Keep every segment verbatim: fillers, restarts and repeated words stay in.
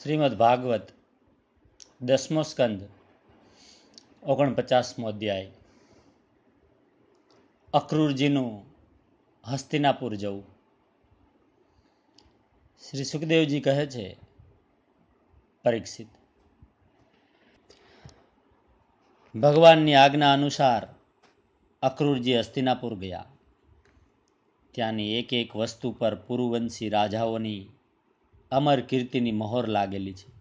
શ્રીમદ ભાગવત દસમો સ્કંદ ઓગણપચાસમો અધ્યાય. અક્રૂરજીનું હસ્તિનાપુર જવું. શ્રી સુખદેવજી કહે છે, પરીક્ષિત, ભગવાનની આજ્ઞા અનુસાર અક્રૂરજી હસ્તિનાપુર ગયા. ત્યાંની એક એક વસ્તુ પર પુરુવંશી રાજાઓની અમર કીર્તિની મહોર લાગેલી છે.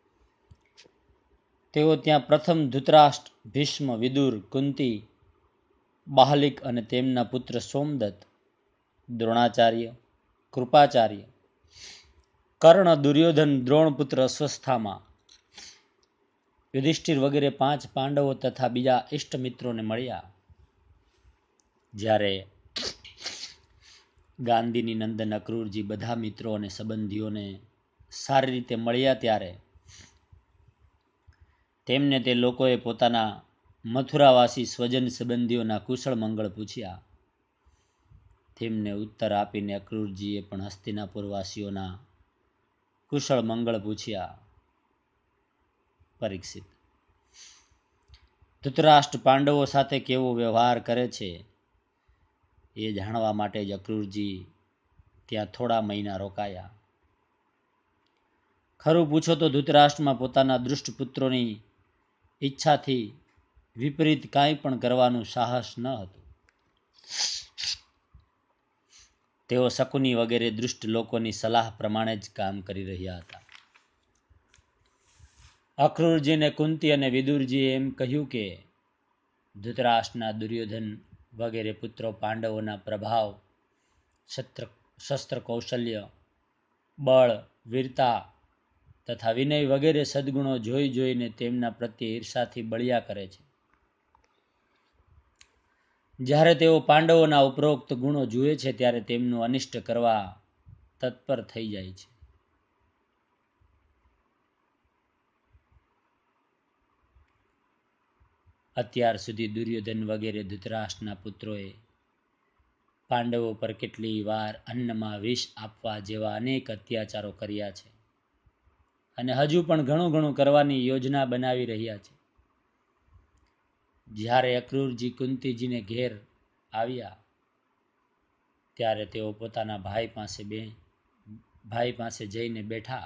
તેઓ ત્યાં પ્રથમ ધૃતરાષ્ટ્ર, ભીષ્મ, વિદુર, કુંતી, બાહલિક અને તેમના પુત્ર સોમદત્ત, દ્રોણાચાર્ય, કૃપાચાર્ય, કર્ણ, દુર્યોધન, દ્રોણપુત્ર અશ્વસ્થામા, યુધિષ્ઠિર વગેરે પાંચ પાંડવો તથા બીજા ઇષ્ટ મિત્રોને મળ્યા. જ્યારે ગાંધીની નંદન અક્રૂરજી બધા મિત્રો અને સંબંધીઓને સારી રીતે મળ્યા ત્યારે તેમને તે લોકોએ પોતાના મથુરાવાસી સ્વજન સંબંધીઓના કુશળ મંગળ પૂછ્યા. તેમને ઉત્તર આપીને અક્રૂરજીએ પણ હસ્તિનાપુરવાસીઓના કુશળ મંગળ પૂછ્યા. પરીક્ષિત, ધૃતરાષ્ટ્ર પાંડવો સાથે કેવો વ્યવહાર કરે છે એ જાણવા માટે જ અક્રૂરજી ત્યાં થોડા મહિના રોકાયા. ખરું પૂછો તો ધૃતરાષ્ટ્રમાં પોતાના દુષ્ટ પુત્રોની ઈચ્છાથી વિપરીત કાંઈ પણ કરવાનું સાહસ ન હતું. તેઓ શકુની વગેરે દુષ્ટ લોકોની સલાહ પ્રમાણે જ કામ કરી રહ્યા હતા. અક્રૂરજીને કુંતી અને વિદુરજીએ એમ કહ્યું કે ધૃતરાષ્ટ્રના દુર્યોધન વગેરે પુત્રો પાંડવોના પ્રભાવ, શસ્ત્ર શસ્ત્ર કૌશલ્ય, બળ, વીરતા તથા વિનય વગેરે સદગુણો જોઈ જોઈને તેમના પ્રત્યે ઈર્ષાથી બળ્યા કરે છે. જ્યારે તેઓ પાંડવોના ઉપરોક્ત ગુણો જુએ છે ત્યારે તેમનું અનિષ્ટ કરવા તત્પર થઈ જાય છે. અત્યાર સુધી દુર્યોધન વગેરે ધૃતરાષ્ટ્રના પુત્રોએ પાંડવો પર કેટલી વાર અન્નમાં વિષ આપવા જેવા અનેક અત્યાચારો કર્યા છે અને હજુ પણ ઘણું ઘણું કરવાની યોજના બનાવી રહ્યા છે. જ્યારે અક્રૂરજી કુંતીજીને ઘેર આવ્યા ત્યારે તેઓ પોતાના ભાઈ પાસે બે ભાઈ પાસે જઈને બેઠા.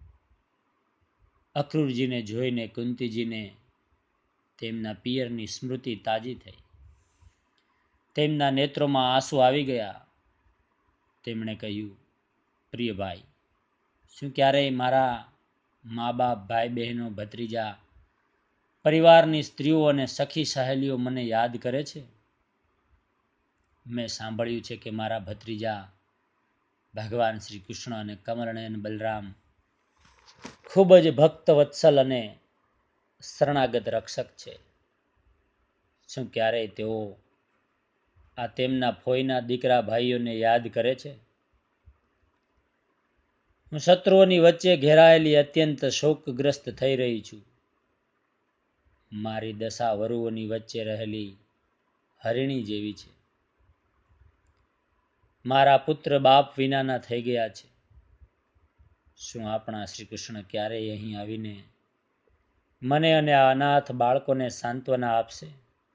અક્રૂરજીને જોઈને કુંતીજીને તેમના પિયરની સ્મૃતિ તાજી થઈ. તેમના નેત્રોમાં આંસુ આવી ગયા. તેમણે કહ્યું, પ્રિય ભાઈ, શું ક્યારેય મારા મા બાપ, ભાઈ બહેનો, ભત્રીજા, પરિવારની સ્ત્રીઓ અને સખી સહેલીઓ મને યાદ કરે છે? મેં સાંભળ્યું છે કે મારા ભત્રીજા ભગવાન શ્રી કૃષ્ણ અને કમળનયન બલરામ ખૂબ જ ભક્ત વત્સલ અને શરણાગત રક્ષક છે. શું ક્યારેય તેઓ આ તેમના ફોઈના દીકરા ભાઈઓને યાદ કરે છે? હું શત્રુઓની વચ્ચે ઘેરાયેલી અત્યંત શોકગ્રસ્ત થઈ રહી છું. મારી દશા વરુઓની વચ્ચે રહેલી હરિણી જેવી છે. મારા પુત્ર બાપ વિનાના થઈ ગયા છે. શું આપણા શ્રી કૃષ્ણ ક્યારેય અહીં આવીને મને અને આ અનાથ બાળકોને સાંત્વના આપશે?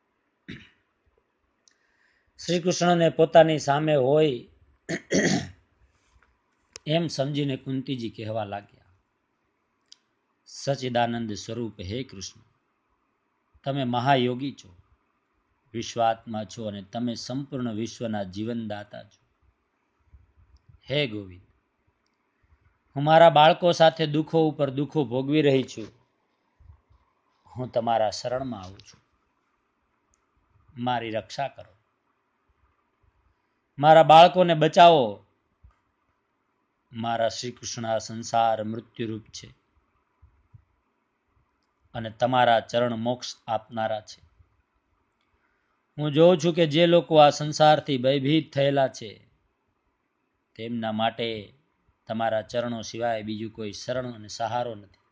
શ્રી કૃષ્ણને પોતાની સામે હોય એમ સમજીને કુંતીજી કહેવા લાગ્યા, સચ્ચિદાનંદ સ્વરૂપ હે કૃષ્ણ, તમે મહાયોગી છો, વિશ્વાત્મા છો અને તમે સંપૂર્ણ વિશ્વના જીવનદાતા છો. હે ગોવિંદ, હું મારા બાળકો સાથે દુઃખો ઉપર દુઃખો ભોગવી રહી છું. હું તમારા શરણમાં આવું છું. મારી રક્ષા કરો. મારા બાળકોને બચાવો. મારા શ્રી કૃષ્ણ આ સંસાર મૃત્યુરૂપ છે અને તમારા ચરણ મોક્ષ આપનારા છે. હું જોઉં છું કે જે લોકો આ સંસારથી ભયભીત થયેલા છે તેમના માટે તમારા ચરણો સિવાય બીજું કોઈ શરણ અને સહારો નથી.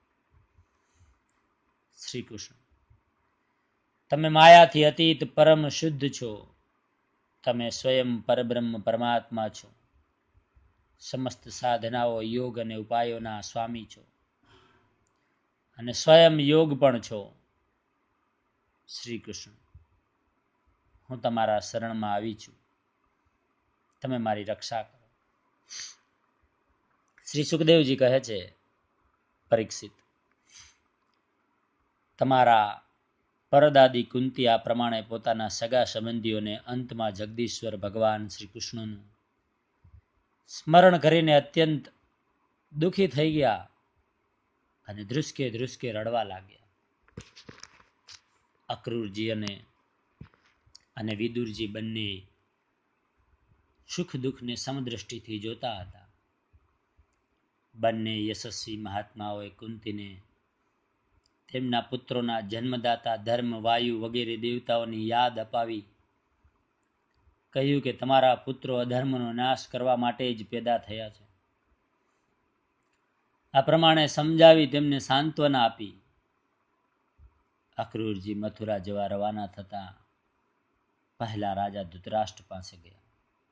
શ્રી કૃષ્ણ, તમે માયાથી અતીત પરમ શુદ્ધ છો. તમે સ્વયં પરબ્રહ્મ પરમાત્મા છો. સમસ્ત સાધનાઓ, યોગ અને ઉપાયોના સ્વામી છો. અને સ્વયં યોગ પણ છો. શ્રી કૃષ્ણ, હું તમારા શરણમાં આવી છું, તમે મારી રક્ષા કરો. શ્રી સુખદેવજી કહે છે, પરીક્ષિત, તમારા પરદાદી કુંતી આ પ્રમાણે પોતાના સગા સંબંધીઓને અંતમાં જગદીશ્વર ભગવાન શ્રી કૃષ્ણનું સ્મરણ કરીને અત્યંત દુઃખી થઈ ગયા અને ધ્રુસકે ધ્રુસકે રડવા લાગ્યા. અક્રૂરજી અને અને વિદુરજી બંને સુખ દુઃખને સમદ્રષ્ટિથી જોતા હતા. બંને યશસ્વી મહાત્માઓએ કુંતીને તેમના પુત્રોના જન્મદાતા ધર્મ, વાયુ વગેરે દેવતાઓની યાદ અપાવી કહ્યું કે તમારા પુત્રો અધર્મનો નાશ કરવા માટે જ પેદા થયા છે. આ પ્રમાણે સમજાવી તેમને સાંત્વના આપી અક્રૂરજી મથુરા જવા રવાના થતા પહેલા રાજા ધૃતરાષ્ટ્ર પાસે ગયા.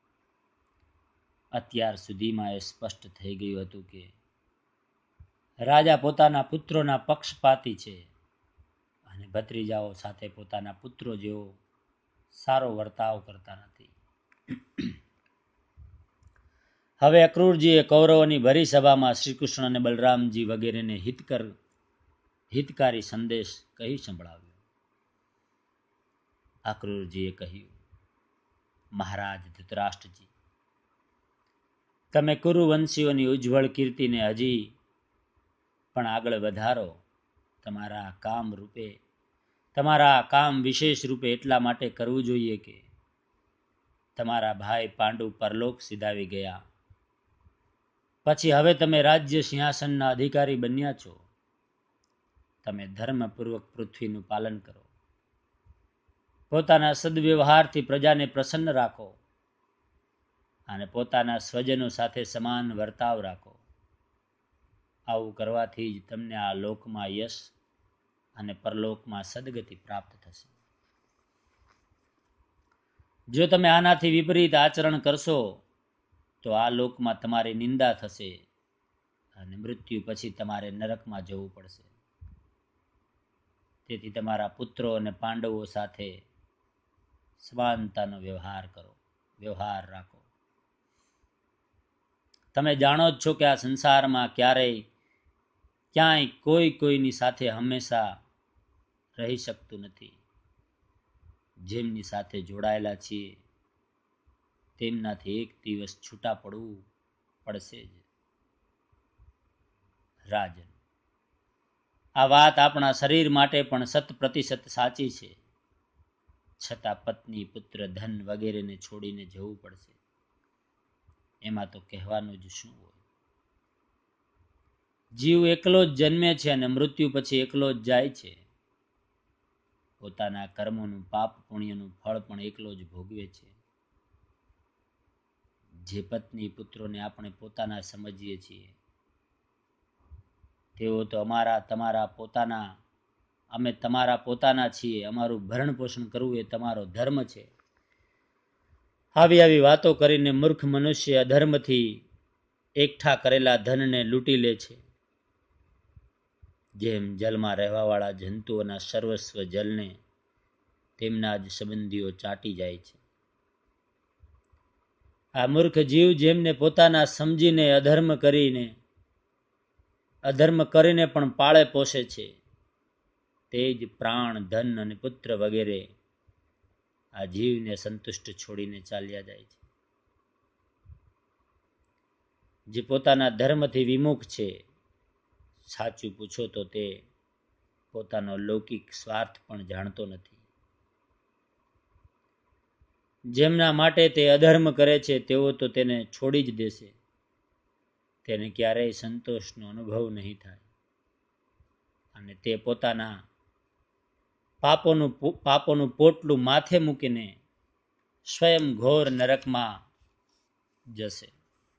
અત્યાર સુધીમાં એ સ્પષ્ટ થઈ ગયું હતું કે રાજા પોતાના પુત્રોના પક્ષપાતી છે અને ભત્રીજાઓ સાથે પોતાના પુત્રો જેવો સારો વર્તાવ કરતા નથી. હવે અક્રૂરજીએ કૌરવોની ભરી સભામાં શ્રીકૃષ્ણ અને બલરામજી વગેરેને હિતકર હિતકારી સંદેશ કહી સંભળાવ્યો. અક્રૂરજીએ કહ્યું, મહારાજ ધૃતરાષ્ટ્રજી, તમે કુરુવંશીઓની ઉજ્જવળ કીર્તિને હજી પણ આગળ વધારો. તમારા કામ રૂપે તમારા કામ વિશેષ રૂપે એટલા માટે કરવું જોઈએ કે તમારા ભાઈ પાંડુ પરલોક સિધાવી ગયા પછી હવે તમે રાજ્ય સિંહાસનના અધિકારી બન્યા છો. તમે ધર્મપૂર્વક પૃથ્વીનું પાલન કરો, પોતાના સદવ્યવહારથી પ્રજાને પ્રસન્ન રાખો અને પોતાના સ્વજનો સાથે સમાન વર્તાવ રાખો. આવું કરવાથી જ તમને આ લોકમાં યશ અને પરલોકમાં સદગતિ પ્રાપ્ત થશે. જો તમે આનાથી વિપરીત આચરણ કરશો તો આ લોકમાં તમારી નિંદા થશે અને મૃત્યુ પછી તમારે નરકમાં જવું પડશે. તેથી તમારા પુત્રો અને પાંડવો સાથે સમાનતાનો વ્યવહાર કરો વ્યવહાર રાખો. તમે જાણો જ છો કે આ સંસારમાં ક્યારેય ક્યાંય કોઈ કોઈની સાથે હંમેશા રહી શકતું નથી. જેમની સાથે જોડાયેલા છીએ તેમનાથી એક દિવસ છૂટા પડવું પડશે જ. રાજન, આ વાત આપણા શરીર માટે પણ શત પ્રતિશત સાચી છે. છતાં પત્ની, પુત્ર, ધન વગેરેને છોડીને જવું પડશે. એમાં તો કહેવાનું જ શું હોય. જીવ એકલો જ જન્મે છે અને મૃત્યુ પછી એકલો જ જાય છે. પોતાના કર્મોનું પાપ પુણ્યનું ફળ પણ એકલો જ ભોગવે છે. જે પત્ની પુત્રોને આપણે પોતાના સમજીએ છીએ તેઓ તો અમારા તમારા પોતાના અમે તમારા પોતાના છીએ. અમારું ભરણ પોષણ કરવું એ તમારો ધર્મ છે. આવી આવી વાતો કરીને મૂર્ખ મનુષ્ય અધર્મથી એકઠા કરેલા ધનને લૂંટી લે છે. જેમ જલમાં રહેવાવાળા જંતુઓના સર્વસ્વ જલને તેમના જ સંબંધીઓ ચાટી જાય છે. આ મૂર્ખ જીવ જેમને પોતાના સમજીને અધર્મ કરીને અધર્મ કરીને પણ પાળે પોષે છે તે જ પ્રાણ, ધન અને પુત્ર વગેરે આ જીવને સંતુષ્ટ છોડીને ચાલ્યા જાય છે. જે પોતાના ધર્મથી વિમુખ છે, સાચું પૂછો તો તે પોતાનો લૌકિક સ્વાર્થ પણ જાણતો નથી. જેમના માટે તે અધર્મ કરે છે તેઓ તો તેને છોડી જ દેશે. તેને ક્યારેય સંતોષનો અનુભવ નહીં થાય અને તે પોતાના પાપોનું પાપોનું પોટલું માથે મૂકીને સ્વયં ઘોર નરકમાં જશે.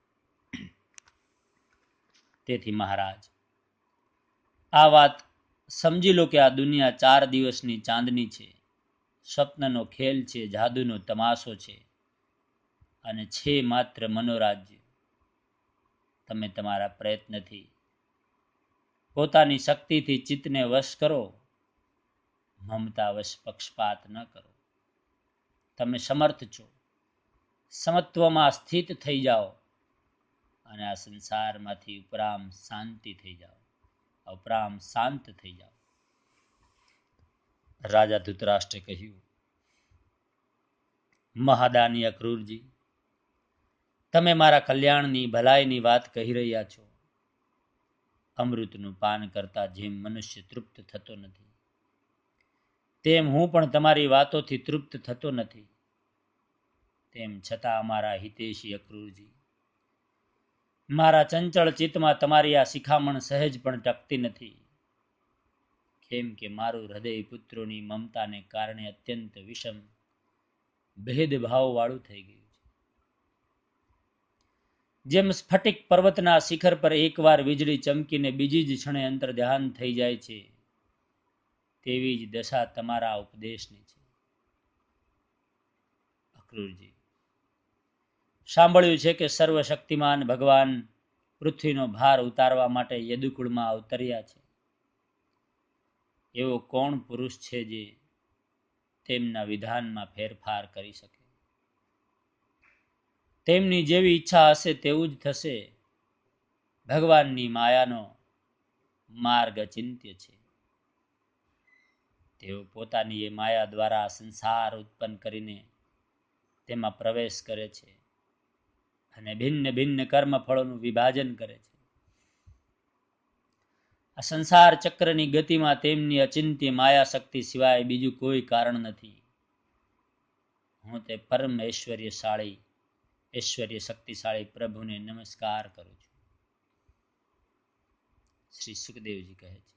તેથી મહારાજ, આ વાત સમજી લો કે આ દુનિયા ચાર દિવસની ચાંદની છે, સ્વપ્નનો ખેલ છે, જાદુનો તમાશો છે અને છે માત્ર મનોરાજ્ય. તમે તમારા પ્રયત્નથી પોતાની શક્તિથી ચિત્તને વશ કરો, મમતા વશ પક્ષપાત ન કરો. તમે સમર્થ છો, સમત્વમાં સ્થિત થઈ જાઓ અને આ સંસારમાંથી ઉપરામ શાંતિ થઈ જાઓ, ઉપરામ શાંત થઈ જાઓ. રાજા ધૃતરાષ્ટ્રે કહ્યું, મહાદાની અક્રૂરજી, તમે મારા કલ્યાણની ભલાઈની વાત કહી રહ્યા છો. અમૃતનું પાન કરતા જેમ મનુષ્ય તૃપ્ત થતો નથી, તેમ હું પણ તમારી વાતોથી તૃપ્ત થતો નથી. તેમ છતાં અમારા હિતેશી અક્રૂરજી, મારા ચંચળ ચિત્તમાં તમારી આ શિખામણ સહેજ પણ ટકતી નથી. કેમ કે મારું હૃદય પુત્રોની મમતાને કારણે અત્યંત વિષમ ભેદભાવ વાળું થઈ ગયું છે. જેમ સ્ફટિક પર્વતના શિખર પર એકવાર વીજળી ચમકીને બીજી જ ક્ષણે અંતર ધ્યાન થઈ જાય છે, તેવી જ દશા તમારા ઉપદેશની છે. અક્રૂરજી, સાંભળ્યું છે કે સર્વશક્તિમાન ભગવાન પૃથ્વીનો ભાર ઉતારવા માટે યદુકુળમાં અવતર્યા છે. એવો કોણ પુરુષ છે જે તેમના વિધાનમાં ફેરફાર કરી શકે? તેમની જેવી ઈચ્છા હશે તેવું જ થશે. ભગવાનની માયાનો માર્ગ અચિંત્ય છે. તેઓ પોતાની એ માયા દ્વારા સંસાર ઉત્પન્ન કરીને તેમાં પ્રવેશ કરે છે અને ભિન્ન ભિન્ન કર્મફળોનું વિભાજન કરે છે. આ સંસાર ચક્રની ગતિમાં તેમની અચિંત્ય માયા શક્તિ સિવાય બીજું કોઈ કારણ નથી. હું તે પરમ ઐશ્વર્યશાળી ઐશ્વર્ય શક્તિશાળી પ્રભુને નમસ્કાર કરું છું. શ્રી સુખદેવજી કહે છે,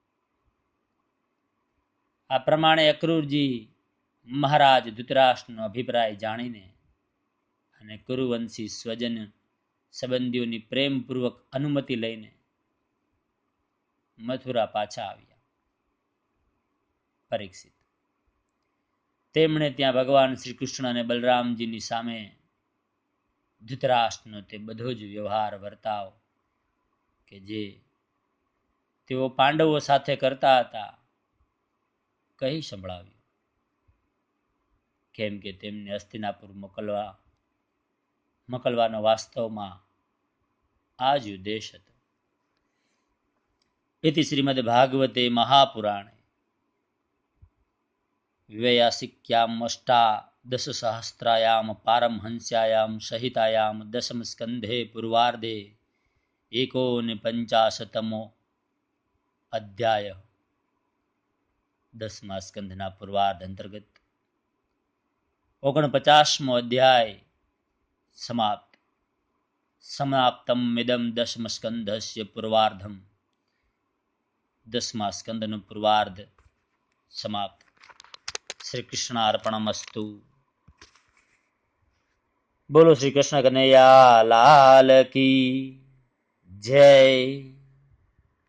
આ પ્રમાણે અક્રૂરજી મહારાજ ધૃતરાષ્ટ્રનો અભિપ્રાય જાણીને અને કુરુવંશી સ્વજન સંબંધીઓની પ્રેમપૂર્વક અનુમતિ લઈને મથુરા પાછા આવ્યા. પરીક્ષિત, તેમણે ત્યાં ભગવાન શ્રી કૃષ્ણ અને બલરામજીની સામે ધૃતરાષ્ટ્રનો તે બધો જ વ્યવહાર વર્તાવ કે જે તેઓ પાંડવો સાથે કરતા હતા કહી સંભળાવ્યું. કેમ કે તેમને હસ્તિનાપુર મોકલવા મોકલવાનો વાસ્તવમાં આ જ ઉદ્દેશ હતો. इति श्रीमद् भागवते महापुराणे व्ययासिक्याम अष्टादश सहस्रायाम पारमहंस्यायाम सहितायाम दशम स्कंधे पूर्वार्धे एकोन पंचाशतमो अध्याय. દસમા સ્કંધના પૂર્વાર્ધ અંતર્ગત ઓગણપચાસમો અધ્યાય સમાપ્ત. સમાપ્તમ મિદમ દશમ સ્કંધસ્ય પૂર્વાર્ધમ. દસમા સ્કંદનું પૂર્વાર્ધ સમાપ્ત. શ્રી કૃષ્ણાર્પણમસ્તુ. બોલો શ્રી કૃષ્ણ કનૈયા લાલ કી જય.